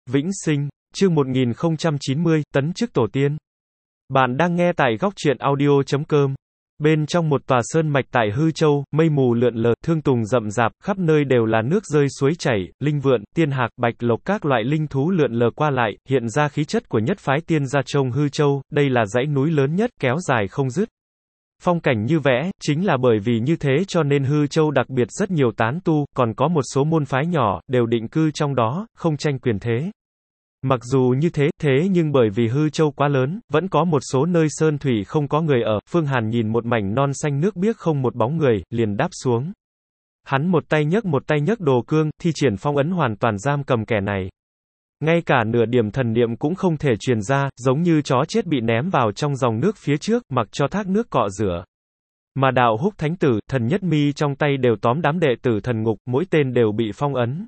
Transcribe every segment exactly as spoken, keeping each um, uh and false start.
Vĩnh sinh, chương một nghìn không trăm chín mươi, tấn chức tổ tiên. Bạn đang nghe tại góc truyện audio chấm com. Bên trong một tòa sơn mạch tại Hư Châu, mây mù lượn lờ, thương tùng rậm rạp, khắp nơi đều là nước rơi suối chảy, linh vượn, tiên hạc, bạch lộc các loại linh thú lượn lờ qua lại, hiện ra khí chất của nhất phái tiên gia trong Hư Châu, đây là dãy núi lớn nhất, kéo dài không dứt. Phong cảnh như vẽ, chính là bởi vì như thế cho nên Hư Châu đặc biệt rất nhiều tán tu, còn có một số môn phái nhỏ, đều định cư trong đó, không tranh quyền thế. Mặc dù như thế, thế nhưng bởi vì Hư Châu quá lớn, vẫn có một số nơi sơn thủy không có người ở, Phương Hàn nhìn một mảnh non xanh nước biếc không một bóng người, liền đáp xuống. Hắn một tay nhấc một tay nhấc đồ cương, thi triển phong ấn hoàn toàn giam cầm kẻ này. Ngay cả nửa điểm thần niệm cũng không thể truyền ra, giống như chó chết bị ném vào trong dòng nước phía trước, mặc cho thác nước cọ rửa. Mà đạo húc thánh tử, thần nhất mi trong tay đều tóm đám đệ tử thần ngục, mỗi tên đều bị phong ấn.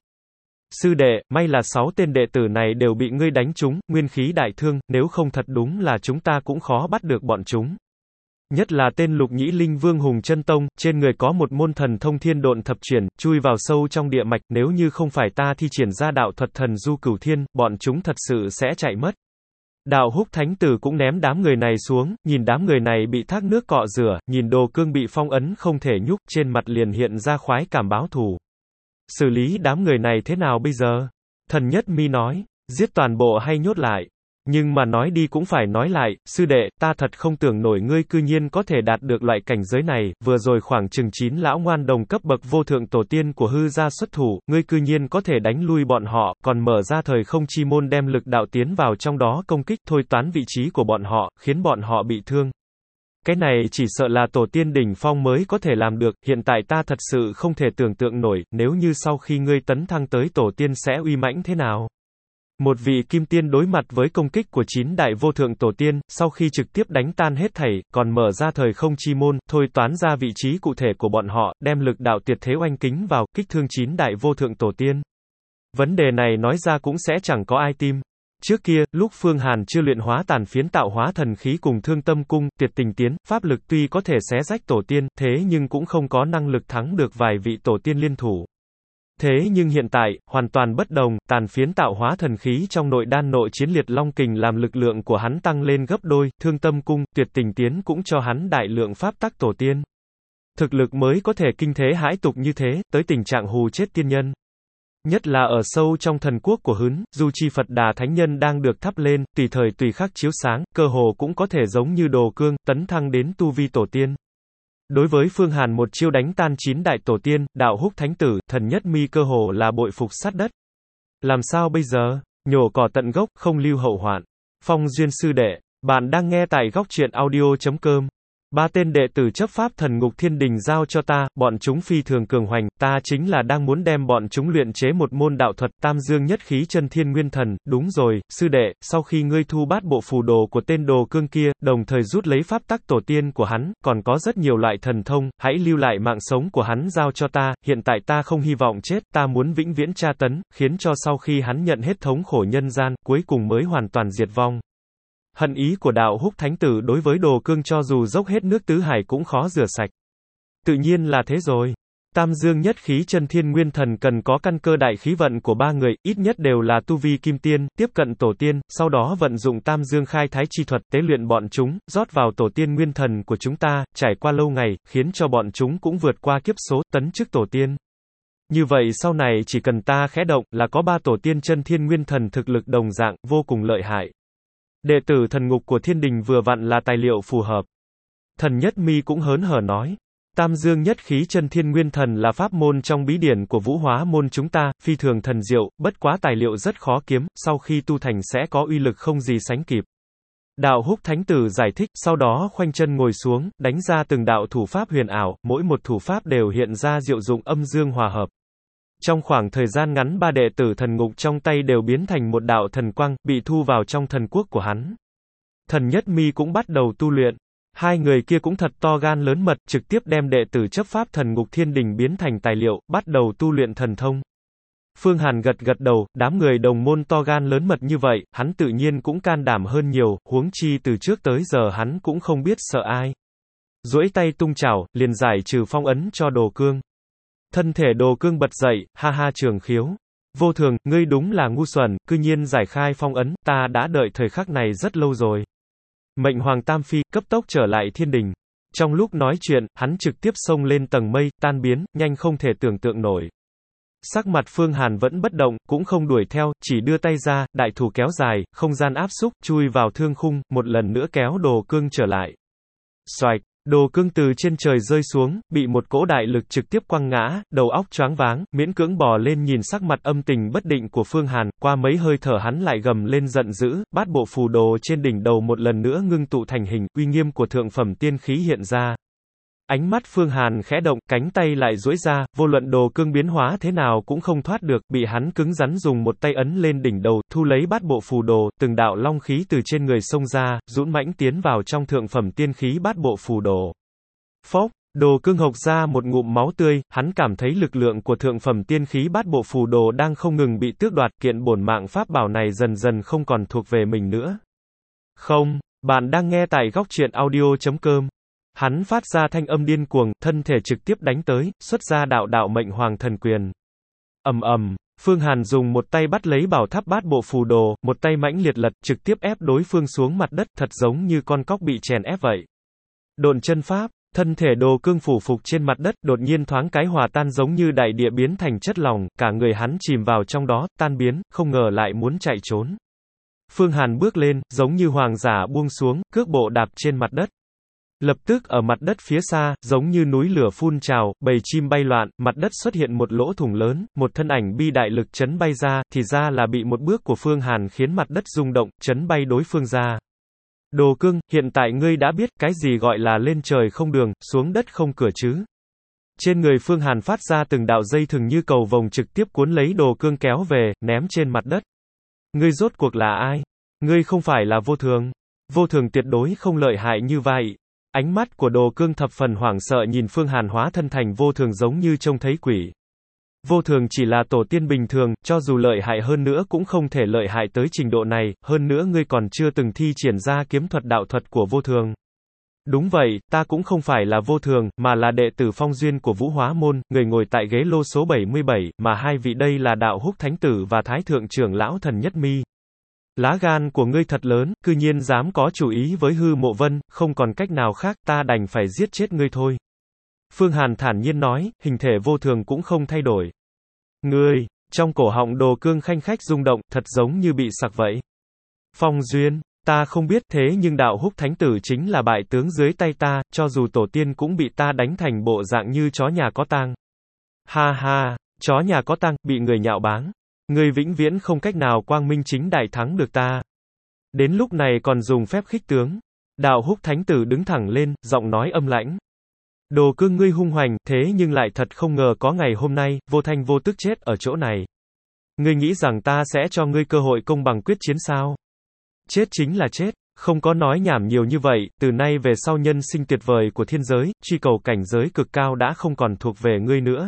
Sư đệ, may là sáu tên đệ tử này đều bị ngươi đánh trúng, nguyên khí đại thương, nếu không thật đúng là chúng ta cũng khó bắt được bọn chúng. Nhất là tên Lục Nhĩ Linh Vương Hùng Chân Tông, trên người có một môn thần thông thiên độn thập chuyển, chui vào sâu trong địa mạch, nếu như không phải ta thi triển ra đạo thuật thần du cửu thiên, bọn chúng thật sự sẽ chạy mất. Đạo húc thánh tử cũng ném đám người này xuống, nhìn đám người này bị thác nước cọ rửa, nhìn đồ cương bị phong ấn không thể nhúc, trên mặt liền hiện ra khoái cảm báo thù. Xử lý đám người này thế nào bây giờ? Thần nhất mi nói, giết toàn bộ hay nhốt lại? Nhưng mà nói đi cũng phải nói lại, sư đệ, ta thật không tưởng nổi ngươi cư nhiên có thể đạt được loại cảnh giới này, vừa rồi khoảng chừng chín lão ngoan đồng cấp bậc vô thượng tổ tiên của Hư gia xuất thủ, ngươi cư nhiên có thể đánh lui bọn họ, còn mở ra thời không chi môn đem lực đạo tiến vào trong đó công kích thôi toán vị trí của bọn họ, khiến bọn họ bị thương. Cái này chỉ sợ là tổ tiên đỉnh phong mới có thể làm được, hiện tại ta thật sự không thể tưởng tượng nổi, nếu như sau khi ngươi tấn thăng tới tổ tiên sẽ uy mãnh thế nào. Một vị kim tiên đối mặt với công kích của chín đại vô thượng tổ tiên, sau khi trực tiếp đánh tan hết thảy, còn mở ra thời không chi môn, thôi toán ra vị trí cụ thể của bọn họ, đem lực đạo tuyệt thế oanh kính vào, kích thương chín đại vô thượng tổ tiên. Vấn đề này nói ra cũng sẽ chẳng có ai tin. Trước kia, lúc Phương Hàn chưa luyện hóa tàn phiến tạo hóa thần khí cùng Thương Tâm Cung, Tuyệt Tình Tiến, pháp lực tuy có thể xé rách tổ tiên, thế nhưng cũng không có năng lực thắng được vài vị tổ tiên liên thủ. Thế nhưng hiện tại, hoàn toàn bất đồng, tàn phiến tạo hóa thần khí trong nội đan nội chiến liệt long kình làm lực lượng của hắn tăng lên gấp đôi, Thương Tâm Cung, Tuyệt Tình Tiến cũng cho hắn đại lượng pháp tắc tổ tiên. Thực lực mới có thể kinh thế hãi tục như thế, tới tình trạng hù chết tiên nhân. Nhất là ở sâu trong thần quốc của Hứn, dù chi Phật Đà Thánh Nhân đang được thắp lên, tùy thời tùy khắc chiếu sáng, cơ hồ cũng có thể giống như đồ cương, tấn thăng đến tu vi tổ tiên. Đối với Phương Hàn một chiêu đánh tan chín đại tổ tiên, đạo húc thánh tử, thần nhất mi cơ hồ là bội phục sát đất. Làm sao bây giờ? Nhổ cỏ tận gốc, không lưu hậu hoạn. Phong duyên sư đệ, bạn đang nghe tại góc truyện audio chấm com. Ba tên đệ tử chấp pháp thần ngục thiên đình giao cho ta, bọn chúng phi thường cường hoành, ta chính là đang muốn đem bọn chúng luyện chế một môn đạo thuật tam dương nhất khí chân thiên nguyên thần, đúng rồi, sư đệ, sau khi ngươi thu bát bộ phù đồ của tên đồ cương kia, đồng thời rút lấy pháp tắc tổ tiên của hắn, còn có rất nhiều loại thần thông, hãy lưu lại mạng sống của hắn giao cho ta, hiện tại ta không hy vọng chết, ta muốn vĩnh viễn tra tấn, khiến cho sau khi hắn nhận hết thống khổ nhân gian, cuối cùng mới hoàn toàn diệt vong. Hận ý của đạo húc thánh tử đối với đồ cương cho dù dốc hết nước tứ hải cũng khó rửa sạch. Tự nhiên là thế rồi. Tam dương nhất khí chân thiên nguyên thần cần có căn cơ đại khí vận của ba người, ít nhất đều là tu vi kim tiên, tiếp cận tổ tiên, sau đó vận dụng tam dương khai thái chi thuật tế luyện bọn chúng, rót vào tổ tiên nguyên thần của chúng ta, trải qua lâu ngày, khiến cho bọn chúng cũng vượt qua kiếp số, tấn chức tổ tiên. Như vậy sau này chỉ cần ta khẽ động, là có ba tổ tiên chân thiên nguyên thần thực lực đồng dạng, vô cùng lợi hại. Đệ tử thần ngục của thiên đình vừa vặn là tài liệu phù hợp. Thần nhất mi cũng hớn hở nói. Tam dương nhất khí chân thiên nguyên thần là pháp môn trong bí điển của vũ hóa môn chúng ta, phi thường thần diệu, bất quá tài liệu rất khó kiếm, sau khi tu thành sẽ có uy lực không gì sánh kịp. Đạo húc thánh tử giải thích, sau đó khoanh chân ngồi xuống, đánh ra từng đạo thủ pháp huyền ảo, mỗi một thủ pháp đều hiện ra diệu dụng âm dương hòa hợp. Trong khoảng thời gian ngắn ba đệ tử thần ngục trong tay đều biến thành một đạo thần quang, bị thu vào trong thần quốc của hắn. Thần nhất mi cũng bắt đầu tu luyện. Hai người kia cũng thật to gan lớn mật, trực tiếp đem đệ tử chấp pháp thần ngục thiên đình biến thành tài liệu, bắt đầu tu luyện thần thông. Phương Hàn gật gật đầu, đám người đồng môn to gan lớn mật như vậy, hắn tự nhiên cũng can đảm hơn nhiều, huống chi từ trước tới giờ hắn cũng không biết sợ ai. Duỗi tay tung chảo, liền giải trừ phong ấn cho đồ cương. Thân thể đồ cương bật dậy, ha ha trường khiếu. Vô Thường, ngươi đúng là ngu xuẩn, cư nhiên giải khai phong ấn, ta đã đợi thời khắc này rất lâu rồi. Mệnh Hoàng Tam Phi, cấp tốc trở lại thiên đình. Trong lúc nói chuyện, hắn trực tiếp xông lên tầng mây, tan biến, nhanh không thể tưởng tượng nổi. Sắc mặt Phương Hàn vẫn bất động, cũng không đuổi theo, chỉ đưa tay ra, đại thủ kéo dài, không gian áp xúc, chui vào thương khung, một lần nữa kéo Đồ Cương trở lại. Xoạch, Đồ Cương từ trên trời rơi xuống, bị một cỗ đại lực trực tiếp quăng ngã, đầu óc choáng váng, miễn cưỡng bò lên nhìn sắc mặt âm tình bất định của Phương Hàn, qua mấy hơi thở hắn lại gầm lên giận dữ, bát bộ phù đồ trên đỉnh đầu một lần nữa ngưng tụ thành hình, uy nghiêm của thượng phẩm tiên khí hiện ra. Ánh mắt Phương Hàn khẽ động, cánh tay lại duỗi ra, vô luận Đồ Cương biến hóa thế nào cũng không thoát được, bị hắn cứng rắn dùng một tay ấn lên đỉnh đầu, thu lấy bát bộ phù đồ, từng đạo long khí từ trên người xông ra, dũng mãnh tiến vào trong thượng phẩm tiên khí bát bộ phù đồ. Phốc, Đồ Cương hộc ra một ngụm máu tươi, hắn cảm thấy lực lượng của thượng phẩm tiên khí bát bộ phù đồ đang không ngừng bị tước đoạt, kiện bổn mạng pháp bảo này dần dần không còn thuộc về mình nữa. Không, bạn đang nghe tại góc truyện audio chấm com. Hắn phát ra thanh âm điên cuồng, thân thể trực tiếp đánh tới, xuất ra đạo đạo mệnh hoàng thần quyền. Ầm ầm, Phương Hàn dùng một tay bắt lấy bảo tháp bát bộ phù đồ, một tay mãnh liệt lật, trực tiếp ép đối phương xuống mặt đất, thật giống như con cóc bị chèn ép vậy. Độn chân pháp, thân thể Đồ Cương phủ phục trên mặt đất, đột nhiên thoáng cái hòa tan giống như đại địa biến thành chất lỏng, cả người hắn chìm vào trong đó, tan biến, không ngờ lại muốn chạy trốn. Phương Hàn bước lên, giống như hoàng giả buông xuống, cước bộ đạp trên mặt đất. Lập tức ở mặt đất phía xa, giống như núi lửa phun trào, bầy chim bay loạn, mặt đất xuất hiện một lỗ thủng lớn, một thân ảnh bi đại lực chấn bay ra, thì ra là bị một bước của Phương Hàn khiến mặt đất rung động, chấn bay đối phương ra. Đồ Cương, hiện tại ngươi đã biết cái gì gọi là lên trời không đường, xuống đất không cửa chứ. Trên người Phương Hàn phát ra từng đạo dây thừng như cầu vồng trực tiếp cuốn lấy Đồ Cương kéo về, ném trên mặt đất. Ngươi rốt cuộc là ai? Ngươi không phải là Vô Thường. Vô Thường tuyệt đối không lợi hại như vậy. Ánh mắt của Đồ Cương thập phần hoảng sợ nhìn Phương Hàn hóa thân thành Vô Thường giống như trông thấy quỷ. Vô Thường chỉ là tổ tiên bình thường, cho dù lợi hại hơn nữa cũng không thể lợi hại tới trình độ này, hơn nữa ngươi còn chưa từng thi triển ra kiếm thuật đạo thuật của Vô Thường. Đúng vậy, ta cũng không phải là Vô Thường, mà là đệ tử Phong Duyên của Vũ Hóa Môn, người ngồi tại ghế lô số bảy mươi bảy, mà hai vị đây là Đạo Húc Thánh Tử và Thái Thượng Trưởng Lão Thần Nhất Mi. Lá gan của ngươi thật lớn, cư nhiên dám có chủ ý với Hư Mộ Vân, không còn cách nào khác, ta đành phải giết chết ngươi thôi. Phương Hàn thản nhiên nói, hình thể Vô Thường cũng không thay đổi. Ngươi, trong cổ họng Đồ Cương khanh khách rung động, thật giống như bị sặc vậy. Phong Duyên, ta không biết thế nhưng Đạo Húc Thánh Tử chính là bại tướng dưới tay ta, cho dù tổ tiên cũng bị ta đánh thành bộ dạng như chó nhà có tang. Ha ha, chó nhà có tang, bị người nhạo báng. Ngươi vĩnh viễn không cách nào quang minh chính đại thắng được ta. Đến lúc này còn dùng phép khích tướng. Đạo Húc Thánh Tử đứng thẳng lên, giọng nói âm lãnh. Đồ Cương ngươi hung hoành, thế nhưng lại thật không ngờ có ngày hôm nay, vô thanh vô tức chết ở chỗ này. Ngươi nghĩ rằng ta sẽ cho ngươi cơ hội công bằng quyết chiến sao? Chết chính là chết, không có nói nhảm nhiều như vậy, từ nay về sau nhân sinh tuyệt vời của thiên giới, truy cầu cảnh giới cực cao đã không còn thuộc về ngươi nữa.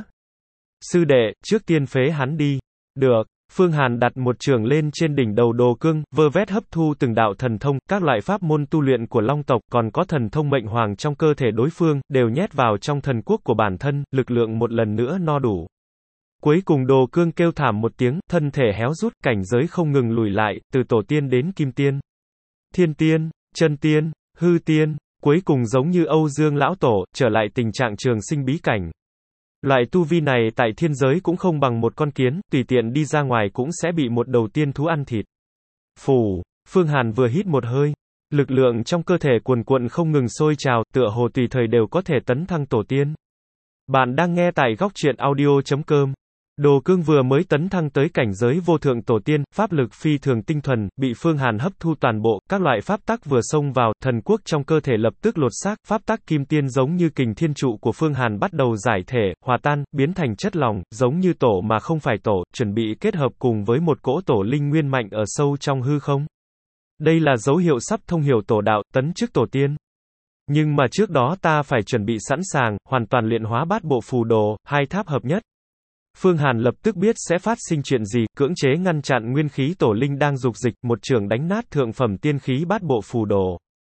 Sư đệ, trước tiên phế hắn đi. Được. Phương Hàn đặt một trường lên trên đỉnh đầu Đồ Cương, vơ vét hấp thu từng đạo thần thông, các loại pháp môn tu luyện của Long tộc, còn có thần thông mệnh hoàng trong cơ thể đối phương, đều nhét vào trong thần quốc của bản thân, lực lượng một lần nữa no đủ. Cuối cùng Đồ Cương kêu thảm một tiếng, thân thể héo rút, cảnh giới không ngừng lùi lại, từ tổ tiên đến kim tiên, thiên tiên, chân tiên, hư tiên, cuối cùng giống như Âu Dương lão tổ, trở lại tình trạng trường sinh bí cảnh. Loại tu vi này tại thiên giới cũng không bằng một con kiến, tùy tiện đi ra ngoài cũng sẽ bị một đầu tiên thú ăn thịt. Phù, Phương Hàn vừa hít một hơi, lực lượng trong cơ thể cuồn cuộn không ngừng sôi trào, tựa hồ tùy thời đều có thể tấn thăng tổ tiên. Bạn đang nghe tại góc truyện audio chấm com. Đồ Cương vừa mới tấn thăng tới cảnh giới vô thượng tổ tiên, pháp lực phi thường tinh thuần, bị Phương Hàn hấp thu toàn bộ, các loại pháp tắc vừa xông vào, thần quốc trong cơ thể lập tức lột xác, pháp tắc kim tiên giống như kình thiên trụ của Phương Hàn bắt đầu giải thể, hòa tan, biến thành chất lỏng, giống như tổ mà không phải tổ, chuẩn bị kết hợp cùng với một cỗ tổ linh nguyên mạnh ở sâu trong hư không. Đây là dấu hiệu sắp thông hiểu tổ đạo, tấn chức tổ tiên. Nhưng mà trước đó ta phải chuẩn bị sẵn sàng, hoàn toàn luyện hóa bát bộ phù đồ, hai tháp hợp nhất. Phương Hàn lập tức biết sẽ phát sinh chuyện gì, cưỡng chế ngăn chặn nguyên khí tổ linh đang dục dịch, một trường đánh nát thượng phẩm tiên khí bát bộ phù đồ.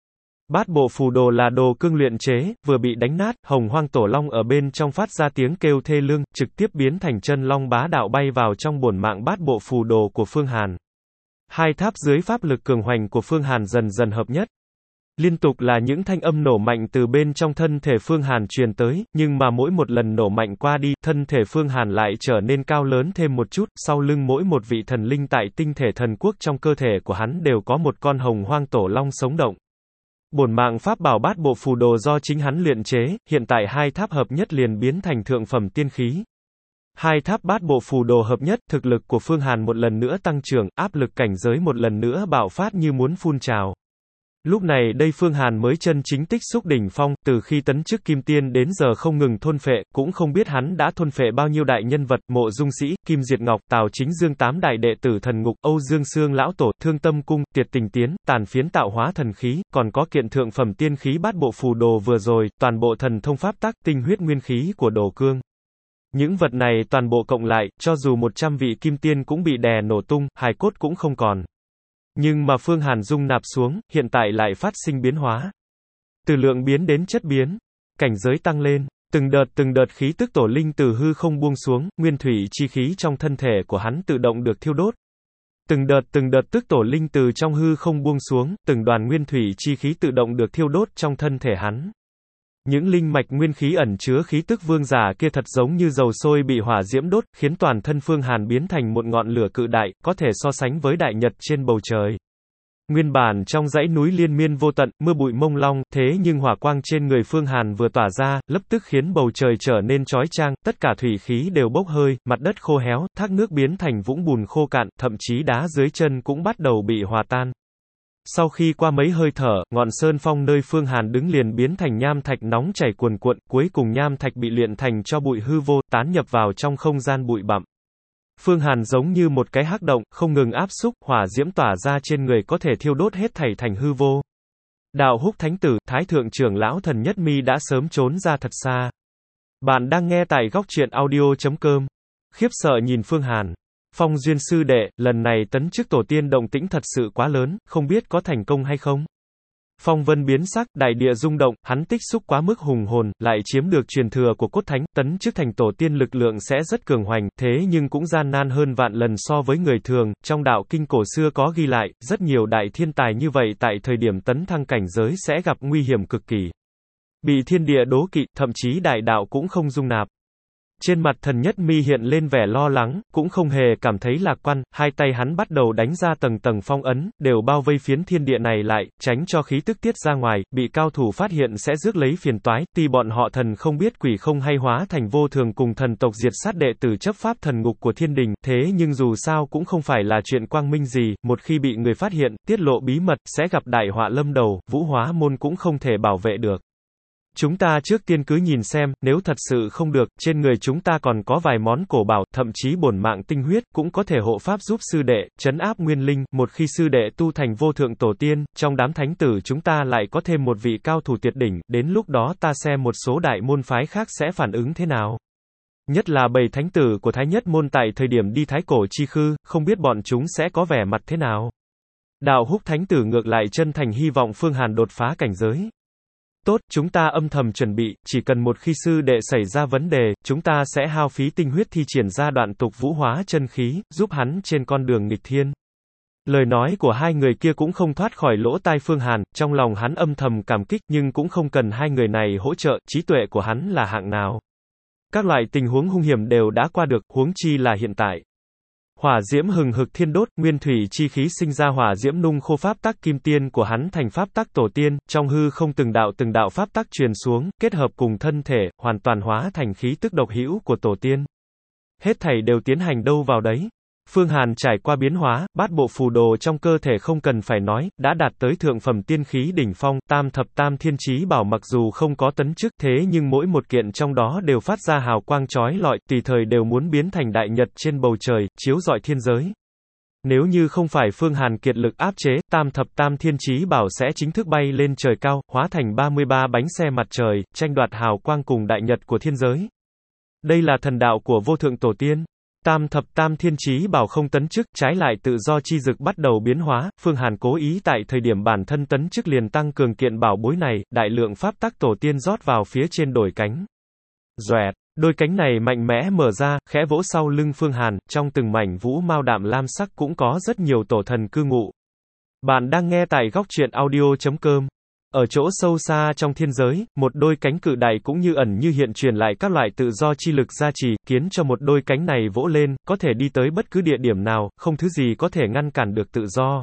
Bát bộ phù đồ là đồ cương luyện chế, vừa bị đánh nát, Hồng Hoang Tổ Long ở bên trong phát ra tiếng kêu thê lương, trực tiếp biến thành chân long bá đạo bay vào trong bổn mạng bát bộ phù đồ của Phương Hàn. Hai tháp dưới pháp lực cường hoành của Phương Hàn dần dần hợp nhất. Liên tục là những thanh âm nổ mạnh từ bên trong thân thể Phương Hàn truyền tới, nhưng mà mỗi một lần nổ mạnh qua đi, thân thể Phương Hàn lại trở nên cao lớn thêm một chút, sau lưng mỗi một vị thần linh tại tinh thể thần quốc trong cơ thể của hắn đều có một con Hồng Hoang Tổ Long sống động. Bổn mạng pháp bảo bát bộ phù đồ do chính hắn luyện chế, hiện tại hai tháp hợp nhất liền biến thành thượng phẩm tiên khí. Hai tháp bát bộ phù đồ hợp nhất, thực lực của Phương Hàn một lần nữa tăng trưởng, áp lực cảnh giới một lần nữa bạo phát như muốn phun trào. Lúc này đây Phương Hàn mới chân chính tích xúc đỉnh phong, từ khi tấn chức kim tiên đến giờ không ngừng thôn phệ, cũng không biết hắn đã thôn phệ bao nhiêu đại nhân vật, Mộ Dung Sĩ, Kim Diệt Ngọc, Tào Chính Dương tám đại đệ tử thần ngục, Âu Dương Xương lão tổ, Thương Tâm cung, Tiệt Tình tiến, tàn phiến tạo hóa thần khí, còn có kiện thượng phẩm tiên khí bát bộ phù đồ vừa rồi, toàn bộ thần thông pháp tắc, tinh huyết nguyên khí của Đồ Cương. Những vật này toàn bộ cộng lại, cho dù một trăm vị kim tiên cũng bị đè nổ tung, hài cốt cũng không còn. Nhưng mà Phương Hàn dung nạp xuống, hiện tại lại phát sinh biến hóa. Từ lượng biến đến chất biến, cảnh giới tăng lên, từng đợt từng đợt khí tức tổ linh từ hư không buông xuống, nguyên thủy chi khí trong thân thể của hắn tự động được thiêu đốt. Từng đợt từng đợt tức tổ linh từ trong hư không buông xuống, từng đoàn nguyên thủy chi khí tự động được thiêu đốt trong thân thể hắn. Những linh mạch nguyên khí ẩn chứa khí tức vương giả kia thật giống như dầu sôi bị hỏa diễm đốt, khiến toàn thân Phương Hàn biến thành một ngọn lửa cự đại, có thể so sánh với đại nhật trên bầu trời. Nguyên bản trong dãy núi liên miên vô tận, mưa bụi mông long, thế nhưng hỏa quang trên người Phương Hàn vừa tỏa ra, lập tức khiến bầu trời trở nên chói chang, tất cả thủy khí đều bốc hơi, mặt đất khô héo, thác nước biến thành vũng bùn khô cạn, thậm chí đá dưới chân cũng bắt đầu bị hòa tan. Sau khi qua mấy hơi thở, ngọn sơn phong nơi Phương Hàn đứng liền biến thành nham thạch nóng chảy cuồn cuộn, cuối cùng nham thạch bị luyện thành cho bụi hư vô, tán nhập vào trong không gian bụi bặm. Phương Hàn giống như một cái hắc động, không ngừng áp xúc, hỏa diễm tỏa ra trên người có thể thiêu đốt hết thảy thành hư vô. Đạo Húc Thánh Tử, Thái Thượng trưởng lão Thần Nhất Mi đã sớm trốn ra thật xa. Bạn đang nghe tại góc truyện audio chấm com. Khiếp sợ nhìn Phương Hàn. Phong Duyên sư đệ, lần này tấn chức tổ tiên động tĩnh thật sự quá lớn, không biết có thành công hay không? Phong Vân biến sắc, đại địa rung động, hắn tích xúc quá mức hùng hồn, lại chiếm được truyền thừa của cốt thánh, tấn chức thành tổ tiên lực lượng sẽ rất cường hoành, thế nhưng cũng gian nan hơn vạn lần so với người thường, trong đạo kinh cổ xưa có ghi lại, rất nhiều đại thiên tài như vậy tại thời điểm tấn thăng cảnh giới sẽ gặp nguy hiểm cực kỳ. Bị thiên địa đố kỵ, thậm chí đại đạo cũng không dung nạp. Trên mặt Thần Nhất Mi hiện lên vẻ lo lắng, cũng không hề cảm thấy lạc quan, hai tay hắn bắt đầu đánh ra tầng tầng phong ấn, đều bao vây phiến thiên địa này lại, tránh cho khí tức tiết ra ngoài, bị cao thủ phát hiện sẽ rước lấy phiền toái, tuy bọn họ thần không biết quỷ không hay hóa thành vô thường cùng thần tộc diệt sát đệ tử chấp pháp thần ngục của thiên đình, thế nhưng dù sao cũng không phải là chuyện quang minh gì, một khi bị người phát hiện, tiết lộ bí mật, sẽ gặp đại họa lâm đầu, Vũ Hóa môn cũng không thể bảo vệ được. Chúng ta trước tiên cứ nhìn xem, nếu thật sự không được, trên người chúng ta còn có vài món cổ bảo, thậm chí bổn mạng tinh huyết, cũng có thể hộ pháp giúp sư đệ, trấn áp nguyên linh, một khi sư đệ tu thành vô thượng tổ tiên, trong đám thánh tử chúng ta lại có thêm một vị cao thủ tuyệt đỉnh, đến lúc đó ta xem một số đại môn phái khác sẽ phản ứng thế nào. Nhất là bầy thánh tử của Thái Nhất môn tại thời điểm đi Thái Cổ Chi Khư, không biết bọn chúng sẽ có vẻ mặt thế nào. Đạo Húc Thánh Tử ngược lại chân thành hy vọng Phương Hàn đột phá cảnh giới. Tốt, chúng ta âm thầm chuẩn bị, chỉ cần một khi sư đệ xảy ra vấn đề, chúng ta sẽ hao phí tinh huyết thi triển ra đoạn tục vũ hóa chân khí, giúp hắn trên con đường nghịch thiên. Lời nói của hai người kia cũng không thoát khỏi lỗ tai Phương Hàn, trong lòng hắn âm thầm cảm kích, nhưng cũng không cần hai người này hỗ trợ, trí tuệ của hắn là hạng nào. Các loại tình huống hung hiểm đều đã qua được, huống chi là hiện tại. Hỏa diễm hừng hực thiên đốt, nguyên thủy chi khí sinh ra hỏa diễm nung khô pháp tắc kim tiên của hắn thành pháp tắc tổ tiên, trong hư không từng đạo từng đạo pháp tắc truyền xuống, kết hợp cùng thân thể, hoàn toàn hóa thành khí tức độc hữu của tổ tiên. Hết thảy đều tiến hành đâu vào đấy. Phương Hàn trải qua biến hóa, bát bộ phù đồ trong cơ thể không cần phải nói, đã đạt tới thượng phẩm tiên khí đỉnh phong, tam thập tam thiên chí bảo mặc dù không có tấn chức thế nhưng mỗi một kiện trong đó đều phát ra hào quang chói lọi, tùy thời đều muốn biến thành đại nhật trên bầu trời, chiếu rọi thiên giới. Nếu như không phải Phương Hàn kiệt lực áp chế, tam thập tam thiên chí bảo sẽ chính thức bay lên trời cao, hóa thành ba mươi ba bánh xe mặt trời, tranh đoạt hào quang cùng đại nhật của thiên giới. Đây là thần đạo của vô thượng tổ tiên. Tam thập tam thiên chí bảo không tấn chức, trái lại tự do chi dực bắt đầu biến hóa, Phương Hàn cố ý tại thời điểm bản thân tấn chức liền tăng cường kiện bảo bối này, đại lượng pháp tắc tổ tiên rót vào phía trên đổi cánh. Doẹt, đôi cánh này mạnh mẽ mở ra, khẽ vỗ sau lưng Phương Hàn, trong từng mảnh vũ mao đạm lam sắc cũng có rất nhiều tổ thần cư ngụ. Bạn đang nghe tại góc truyện audio chấm com. Ở chỗ sâu xa trong thiên giới, một đôi cánh cự đại cũng như ẩn như hiện truyền lại các loại tự do chi lực gia trì, khiến cho một đôi cánh này vỗ lên, có thể đi tới bất cứ địa điểm nào, không thứ gì có thể ngăn cản được tự do.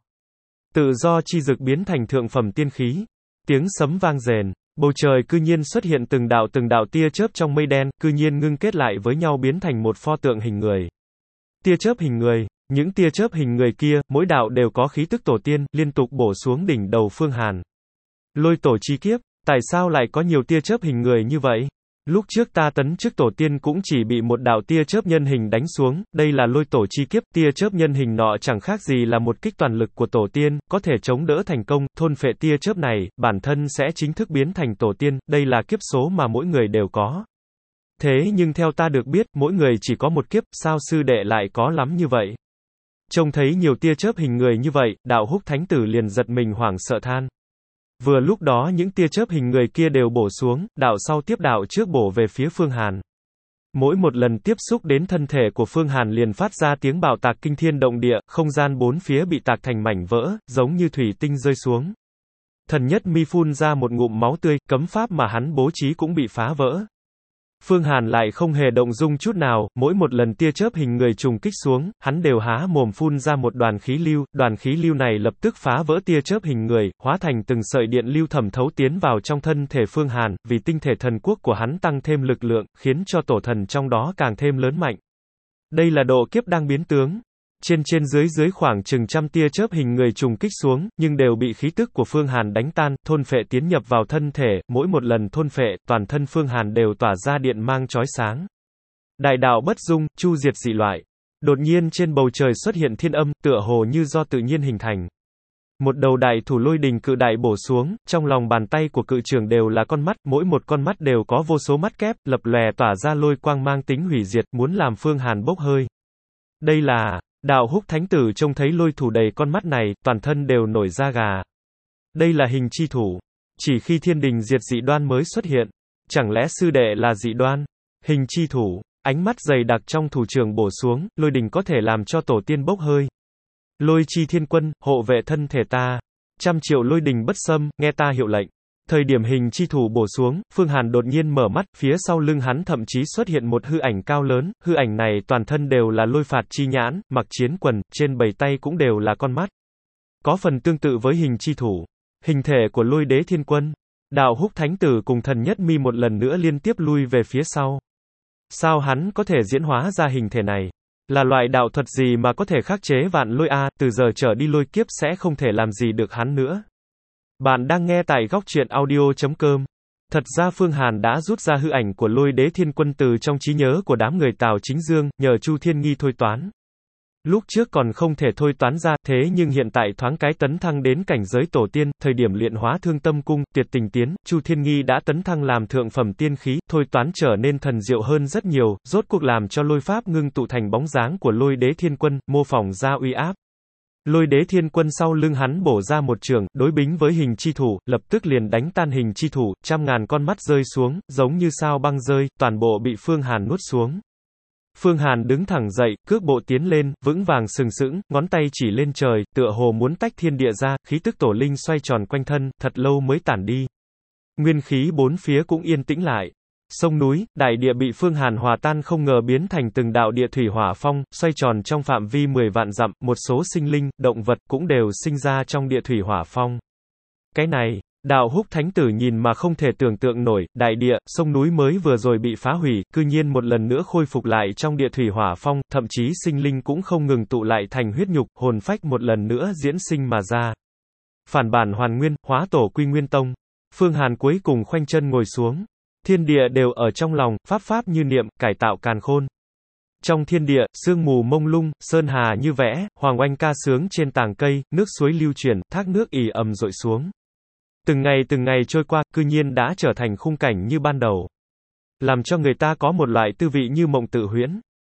Tự do chi dực biến thành thượng phẩm tiên khí. Tiếng sấm vang rền, bầu trời cư nhiên xuất hiện từng đạo từng đạo tia chớp trong mây đen, cư nhiên ngưng kết lại với nhau biến thành một pho tượng hình người. Tia chớp hình người, những tia chớp hình người kia, mỗi đạo đều có khí tức tổ tiên, liên tục bổ xuống đỉnh đầu Phương Hàn. Lôi tổ chi kiếp, tại sao lại có nhiều tia chớp hình người như vậy? Lúc trước ta tấn chức tổ tiên cũng chỉ bị một đạo tia chớp nhân hình đánh xuống, đây là lôi tổ chi kiếp, tia chớp nhân hình nọ chẳng khác gì là một kích toàn lực của tổ tiên, có thể chống đỡ thành công, thôn phệ tia chớp này, bản thân sẽ chính thức biến thành tổ tiên, đây là kiếp số mà mỗi người đều có. Thế nhưng theo ta được biết, mỗi người chỉ có một kiếp, sao sư đệ lại có lắm như vậy? Trông thấy nhiều tia chớp hình người như vậy, đạo húc thánh tử liền giật mình hoảng sợ than. Vừa lúc đó những tia chớp hình người kia đều bổ xuống, đạo sau tiếp đạo trước bổ về phía Phương Hàn. Mỗi một lần tiếp xúc đến thân thể của Phương Hàn liền phát ra tiếng bạo tạc kinh thiên động địa, không gian bốn phía bị tạc thành mảnh vỡ, giống như thủy tinh rơi xuống. Thần nhất mi phun ra một ngụm máu tươi, cấm pháp mà hắn bố trí cũng bị phá vỡ. Phương Hàn lại không hề động dung chút nào, mỗi một lần tia chớp hình người trùng kích xuống, hắn đều há mồm phun ra một đoàn khí lưu, đoàn khí lưu này lập tức phá vỡ tia chớp hình người, hóa thành từng sợi điện lưu thẩm thấu tiến vào trong thân thể Phương Hàn, vì tinh thể thần quốc của hắn tăng thêm lực lượng, khiến cho tổ thần trong đó càng thêm lớn mạnh. Đây là độ kiếp đang biến tướng. Trên trên dưới dưới khoảng chừng trăm tia chớp hình người trùng kích xuống, nhưng đều bị khí tức của Phương Hàn đánh tan, thôn phệ tiến nhập vào thân thể, mỗi một lần thôn phệ, toàn thân Phương Hàn đều tỏa ra điện mang chói sáng. Đại đạo bất dung, chu diệt dị loại. Đột nhiên trên bầu trời xuất hiện thiên âm, tựa hồ như do tự nhiên hình thành. Một đầu đại thủ lôi đình cự đại bổ xuống, trong lòng bàn tay của cự trưởng đều là con mắt, mỗi một con mắt đều có vô số mắt kép, lập lòe tỏa ra lôi quang mang tính hủy diệt, muốn làm Phương Hàn bốc hơi. Đây là... Đạo húc thánh tử trông thấy lôi thủ đầy con mắt này, toàn thân đều nổi da gà. Đây là hình chi thủ. Chỉ khi thiên đình diệt dị đoan mới xuất hiện. Chẳng lẽ sư đệ là dị đoan? Hình chi thủ, ánh mắt dày đặc trong thủ trường bổ xuống, lôi đình có thể làm cho tổ tiên bốc hơi. Lôi chi thiên quân, hộ vệ thân thể ta. Trăm triệu lôi đình bất xâm, nghe ta hiệu lệnh. Thời điểm hình chi thủ bổ xuống, Phương Hàn đột nhiên mở mắt, phía sau lưng hắn thậm chí xuất hiện một hư ảnh cao lớn, hư ảnh này toàn thân đều là lôi phạt chi nhãn, mặc chiến quần, trên bảy tay cũng đều là con mắt. Có phần tương tự với hình chi thủ, hình thể của lôi đế thiên quân. Đạo húc thánh tử cùng thần nhất mi một lần nữa liên tiếp lui về phía sau. Sao hắn có thể diễn hóa ra hình thể này? Là loại đạo thuật gì mà có thể khắc chế vạn lôi a, từ giờ trở đi lôi kiếp sẽ không thể làm gì được hắn nữa. Bạn đang nghe tại góc truyện audio chấm com. Thật ra Phương Hàn đã rút ra hư ảnh của lôi đế thiên quân từ trong trí nhớ của đám người Tào Chính Dương, nhờ Chu Thiên Nghi thôi toán. Lúc trước còn không thể thôi toán ra, thế nhưng hiện tại thoáng cái tấn thăng đến cảnh giới tổ tiên, thời điểm luyện hóa thương tâm cung, tuyệt tình tiến, Chu Thiên Nghi đã tấn thăng làm thượng phẩm tiên khí, thôi toán trở nên thần diệu hơn rất nhiều, rốt cuộc làm cho lôi pháp ngưng tụ thành bóng dáng của lôi đế thiên quân, mô phỏng ra uy áp. Lôi đế thiên quân sau lưng hắn bổ ra một trường, đối bính với hình chi thủ, lập tức liền đánh tan hình chi thủ, trăm ngàn con mắt rơi xuống, giống như sao băng rơi, toàn bộ bị Phương Hàn nuốt xuống. Phương Hàn đứng thẳng dậy, cước bộ tiến lên, vững vàng sừng sững, ngón tay chỉ lên trời, tựa hồ muốn tách thiên địa ra, khí tức tổ linh xoay tròn quanh thân, thật lâu mới tản đi. Nguyên khí bốn phía cũng yên tĩnh lại. Sông núi, đại địa bị Phương Hàn hòa tan không ngờ biến thành từng đạo địa thủy hỏa phong, xoay tròn trong phạm vi mười vạn dặm, một số sinh linh, động vật cũng đều sinh ra trong địa thủy hỏa phong. Cái này, đạo húc thánh tử nhìn mà không thể tưởng tượng nổi, đại địa, sông núi mới vừa rồi bị phá hủy, cư nhiên một lần nữa khôi phục lại trong địa thủy hỏa phong, thậm chí sinh linh cũng không ngừng tụ lại thành huyết nhục, hồn phách một lần nữa diễn sinh mà ra. Phản bản hoàn nguyên, hóa tổ quy nguyên tông. Phương Hàn cuối cùng khoanh chân ngồi xuống. Thiên địa đều ở trong lòng, pháp pháp như niệm, cải tạo càn khôn. Trong thiên địa, sương mù mông lung, sơn hà như vẽ, hoàng oanh ca sướng trên tàng cây, nước suối lưu chuyển, thác nước ì ầm dội xuống. Từng ngày từng ngày trôi qua, cư nhiên đã trở thành khung cảnh như ban đầu. Làm cho người ta có một loại tư vị như mộng tự huyễn.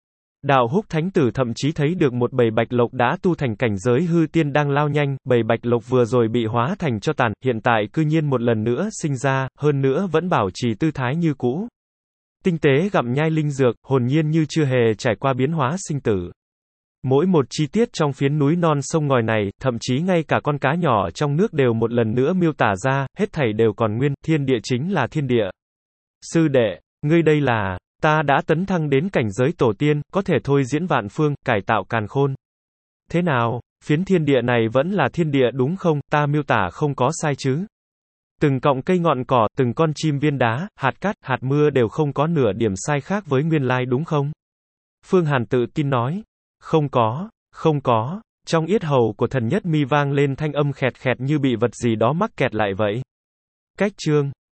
Đạo Húc Thánh Tử thậm chí thấy được một bầy bạch lộc đã tu thành cảnh giới hư tiên đang lao nhanh, bầy bạch lộc vừa rồi bị hóa thành cho tàn, hiện tại cư nhiên một lần nữa sinh ra, hơn nữa vẫn bảo trì tư thái như cũ. Tinh tế gặm nhai linh dược, hồn nhiên như chưa hề trải qua biến hóa sinh tử. Mỗi một chi tiết trong phiến núi non sông ngòi này, thậm chí ngay cả con cá nhỏ trong nước đều một lần nữa miêu tả ra, hết thảy đều còn nguyên, thiên địa chính là thiên địa. Sư đệ, ngươi đây là, ta đã tấn thăng đến cảnh giới tổ tiên, có thể thôi diễn vạn phương, cải tạo càn khôn. Thế nào, phiến thiên địa này vẫn là thiên địa đúng không, ta miêu tả không có sai chứ? Từng cọng cây ngọn cỏ, từng con chim viên đá, hạt cát, hạt mưa đều không có nửa điểm sai khác với nguyên lai đúng không? Phương Hàn tự tin nói. Không có, không có, trong yết hầu của thần nhất mi vang lên thanh âm khẹt khẹt như bị vật gì đó mắc kẹt lại vậy. Cách chương